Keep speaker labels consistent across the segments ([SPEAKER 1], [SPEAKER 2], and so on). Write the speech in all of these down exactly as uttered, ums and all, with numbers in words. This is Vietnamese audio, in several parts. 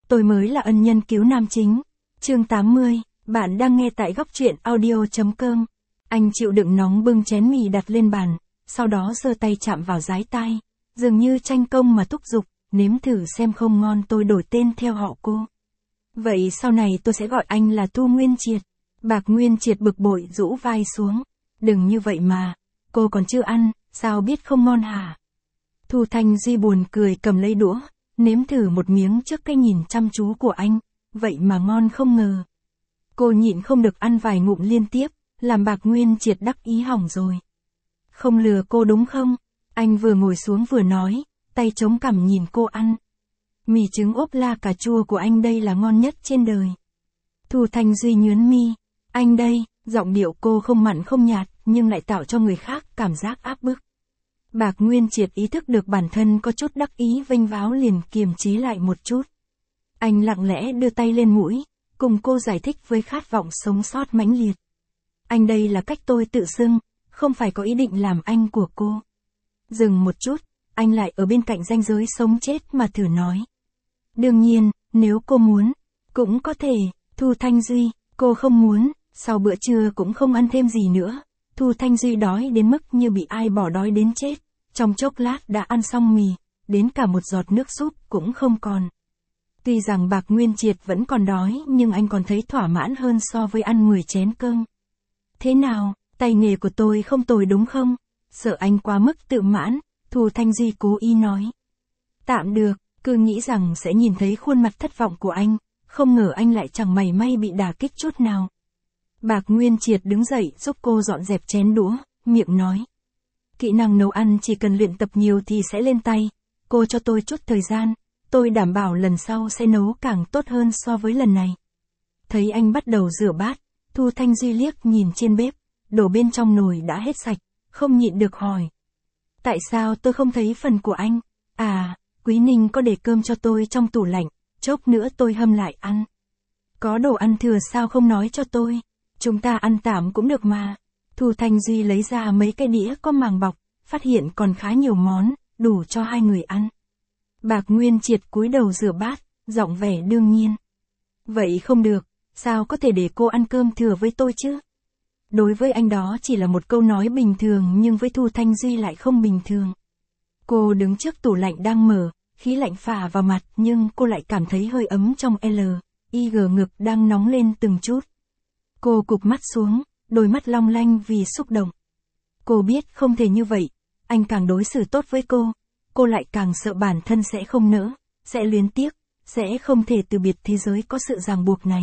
[SPEAKER 1] tôi mới là ân nhân cứu nam chính. Chương tám mươi, bạn đang nghe tại góc truyện audio.com. Anh chịu đựng nóng bưng chén mì đặt lên bàn, sau đó giơ tay chạm vào dái tai, dường như tranh công mà thúc giục, nếm thử xem không ngon tôi đổi tên theo họ cô. Vậy sau này tôi sẽ gọi anh là Thu Nguyên Triệt. Bạc Nguyên Triệt bực bội rũ vai xuống. Đừng như vậy mà, cô còn chưa ăn, sao biết không ngon hả? Thu Thanh Duy buồn cười cầm lấy đũa, nếm thử một miếng trước cái nhìn chăm chú của anh, vậy mà ngon không ngờ. Cô nhịn không được ăn vài ngụm liên tiếp, làm Bạc Nguyên Triệt đắc ý hỏng rồi. Không lừa cô đúng không? Anh vừa ngồi xuống vừa nói, tay chống cằm nhìn cô ăn. Mì trứng ốp la cà chua của anh đây là ngon nhất trên đời. Thu Thanh Duy nhướn mi, anh đây, giọng điệu cô không mặn không nhạt, nhưng lại tạo cho người khác cảm giác áp bức. Bạc Nguyên Triệt ý thức được bản thân có chút đắc ý vênh váo liền kiềm chế lại một chút. Anh lặng lẽ đưa tay lên mũi, cùng cô giải thích với khát vọng sống sót mãnh liệt. Anh đây là cách tôi tự xưng, không phải có ý định làm anh của cô. Dừng một chút, anh lại ở bên cạnh ranh giới sống chết mà thử nói. Đương nhiên, nếu cô muốn, cũng có thể. Thu Thanh Duy, cô không muốn, sau bữa trưa cũng không ăn thêm gì nữa. Thu Thanh Duy đói đến mức như bị ai bỏ đói đến chết, trong chốc lát đã ăn xong mì, đến cả một giọt nước súp cũng không còn. Tuy rằng Bạc Nguyên Triệt vẫn còn đói nhưng anh còn thấy thỏa mãn hơn so với ăn mười chén cơm. Thế nào, tay nghề của tôi không tồi đúng không? Sợ anh quá mức tự mãn, Thu Thanh Duy cố ý nói. Tạm được, cứ nghĩ rằng sẽ nhìn thấy khuôn mặt thất vọng của anh, không ngờ anh lại chẳng mảy may bị đả kích chút nào. Bạc Nguyên Triệt đứng dậy giúp cô dọn dẹp chén đũa, miệng nói. Kỹ năng nấu ăn chỉ cần luyện tập nhiều thì sẽ lên tay, cô cho tôi chút thời gian, tôi đảm bảo lần sau sẽ nấu càng tốt hơn so với lần này. Thấy anh bắt đầu rửa bát, Thu Thanh Duy liếc nhìn trên bếp, đổ bên trong nồi đã hết sạch, không nhịn được hỏi. Tại sao tôi không thấy phần của anh? À, Quý Ninh có để cơm cho tôi trong tủ lạnh, chốc nữa tôi hâm lại ăn. Có đồ ăn thừa sao không nói cho tôi? Chúng ta ăn tạm cũng được mà. Thu Thanh Duy lấy ra mấy cái đĩa có màng bọc, phát hiện còn khá nhiều món, đủ cho hai người ăn. Bạc Nguyên Triệt cúi đầu rửa bát, giọng vẻ đương nhiên. Vậy không được, sao có thể để cô ăn cơm thừa với tôi chứ? Đối với anh đó chỉ là một câu nói bình thường nhưng với Thu Thanh Duy lại không bình thường. Cô đứng trước tủ lạnh đang mở, khí lạnh phả vào mặt nhưng cô lại cảm thấy hơi ấm trong L, I G ngực đang nóng lên từng chút. Cô cụp mắt xuống, đôi mắt long lanh vì xúc động. Cô biết không thể như vậy, anh càng đối xử tốt với cô, cô lại càng sợ bản thân sẽ không nỡ, sẽ luyến tiếc, sẽ không thể từ biệt thế giới có sự ràng buộc này.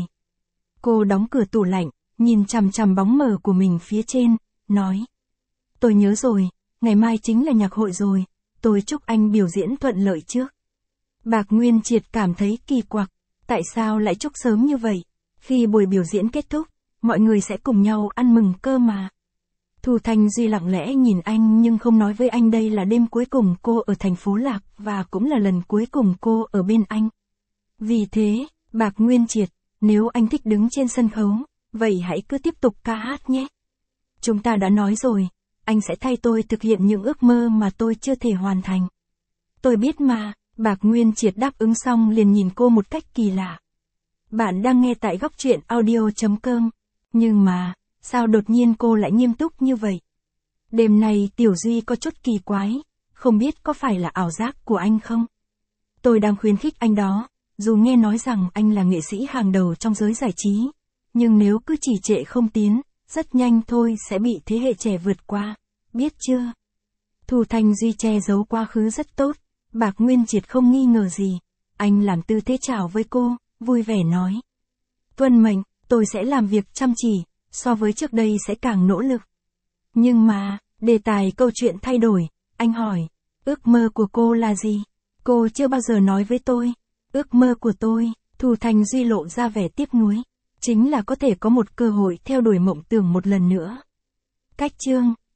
[SPEAKER 1] Cô đóng cửa tủ lạnh, nhìn chằm chằm bóng mờ của mình phía trên, nói. Tôi nhớ rồi, ngày mai chính là nhạc hội rồi, tôi chúc anh biểu diễn thuận lợi trước. Bạc Nguyên Triệt cảm thấy kỳ quặc, tại sao lại chúc sớm như vậy? Khi buổi biểu diễn kết thúc, mọi người sẽ cùng nhau ăn mừng cơ mà. Thu Thanh Duy lặng lẽ nhìn anh nhưng không nói với anh đây là đêm cuối cùng cô ở thành phố Lạc và cũng là lần cuối cùng cô ở bên anh. Vì thế, Bạc Nguyên Triệt, nếu anh thích đứng trên sân khấu, vậy hãy cứ tiếp tục ca hát nhé. Chúng ta đã nói rồi, anh sẽ thay tôi thực hiện những ước mơ mà tôi chưa thể hoàn thành. Tôi biết mà, Bạc Nguyên Triệt đáp ứng xong liền nhìn cô một cách kỳ lạ. Bạn đang nghe tại góc truyện audio.com. Nhưng mà, sao đột nhiên cô lại nghiêm túc như vậy? Đêm này Tiểu Duy có chút kỳ quái, không biết có phải là ảo giác của anh không? Tôi đang khuyến khích anh đó, dù nghe nói rằng anh là nghệ sĩ hàng đầu trong giới giải trí, nhưng nếu cứ trì trệ không tiến, rất nhanh thôi sẽ bị thế hệ trẻ vượt qua, biết chưa? Thu Thanh Duy che giấu quá khứ rất tốt, Bạc Nguyên Triệt không nghi ngờ gì, anh làm tư thế chào với cô, vui vẻ nói. Tuân mệnh, tôi sẽ làm việc chăm chỉ, so với trước đây sẽ càng nỗ lực. Nhưng mà, đề tài câu chuyện thay đổi, anh hỏi, ước mơ của cô là gì? Cô chưa bao giờ nói với tôi. Ước mơ của tôi, Thu Thanh Duy lộ ra vẻ tiếc nuối, chính là có thể có một cơ hội theo đuổi mộng tưởng một lần nữa. Cách chương,